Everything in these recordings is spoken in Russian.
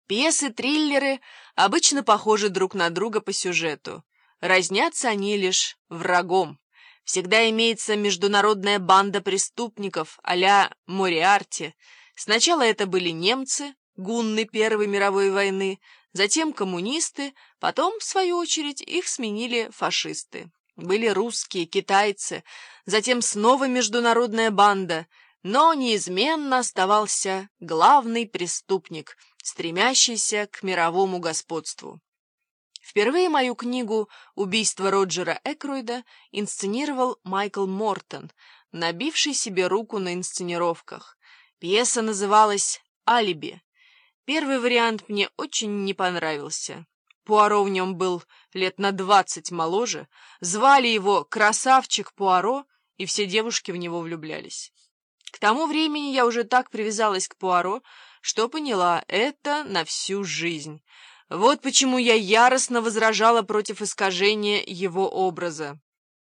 Пьесы-триллеры обычно похожи друг на друга по сюжету. Разнятся они лишь врагом. Всегда имеется международная банда преступников а-ля Мориарти. Сначала это были немцы, гунны Первой мировой войны, затем коммунисты, потом, в свою очередь, их сменили фашисты. Были русские, китайцы, затем снова международная банда, но неизменно оставался главный преступник, стремящийся к мировому господству. Впервые мою книгу «Убийство Роджера Экройда» инсценировал Майкл Мортон, набивший себе руку на инсценировках. Пьеса называлась «Алиби». Первый вариант мне очень не понравился. Пуаро в нем был лет на 20 моложе, звали его «Красавчик Пуаро», и все девушки в него влюблялись. К тому времени я уже так привязалась к Пуаро, что поняла — это на всю жизнь. Вот почему я яростно возражала против искажения его образа.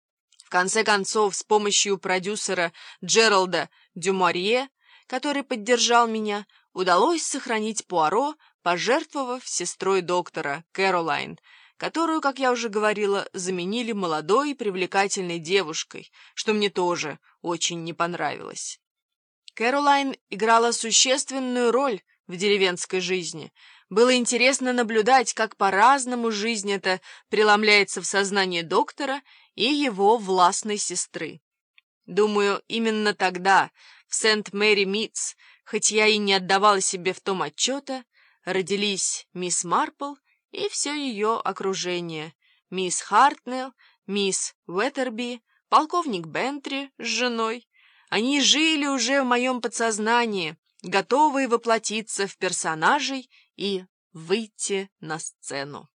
В конце концов, с помощью продюсера Джералда Дюмарье, который поддержал меня, удалось сохранить Пуаро, пожертвовав сестрой доктора, Кэролайн, которую, как я уже говорила, заменили молодой и привлекательной девушкой, что мне тоже очень не понравилось. Кэролайн играла существенную роль в деревенской жизни. Было интересно наблюдать, как по-разному жизнь эта преломляется в сознании доктора и его властной сестры. Думаю, именно тогда, в Сент-Мэри-Митс, хоть я и не отдавала себе в том отчета, родились мисс Марпл и все ее окружение: мисс Хартнелл, мисс Уэттерби, полковник Бентри с женой. Они жили уже в моем подсознании, готовые воплотиться в персонажей и выйти на сцену.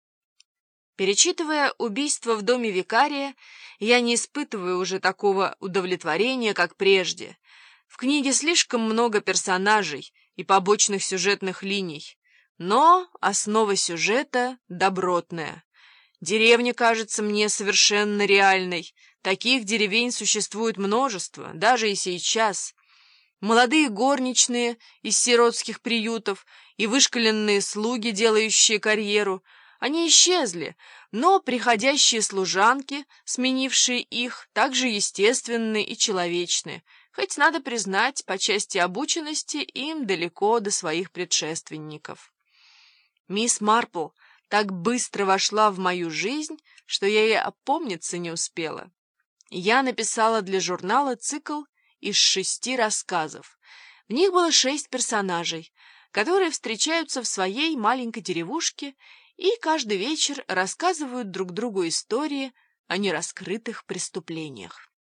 Перечитывая «Убийство в доме викария», я не испытываю уже такого удовлетворения, как прежде. В книге слишком много персонажей и побочных сюжетных линий, но основа сюжета добротная. Деревня кажется мне совершенно реальной. Таких деревень существует множество, даже и сейчас. Молодые горничные из сиротских приютов и вышколенные слуги, делающие карьеру, они исчезли, но приходящие служанки, сменившие их, также естественны и человечны, хоть, надо признать, по части обученности им далеко до своих предшественников. Мисс Марпл так быстро вошла в мою жизнь, что я ей опомниться не успела. Я написала для журнала цикл из 6 рассказов. В них было 6 персонажей, которые встречаются в своей маленькой деревушке и каждый вечер рассказывают друг другу истории о нераскрытых преступлениях.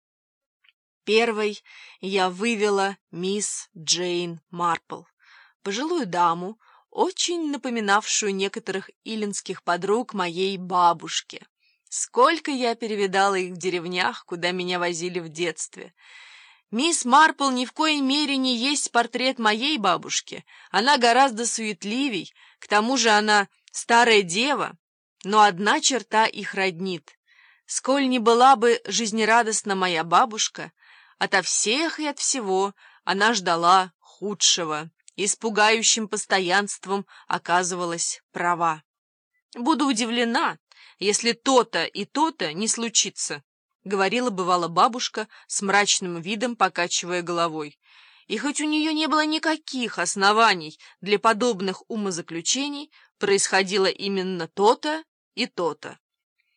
Первой я вывела мисс Джейн Марпл, пожилую даму, очень напоминавшую некоторых илинских подруг моей бабушки. Сколько я перевидала их в деревнях, куда меня возили в детстве. Мисс Марпл ни в коей мере не есть портрет моей бабушки. Она гораздо суетливей, к тому же она старая дева, но одна черта их роднит. Сколь ни была бы жизнерадостна моя бабушка, ото всех и от всего она ждала худшего и с пугающим постоянством оказывалась права. Буду удивлена, если то-то и то-то не случится, — говорила бывало бабушка с мрачным видом, покачивая головой. И хоть у нее не было никаких оснований для подобных умозаключений, происходило именно то-то и то-то.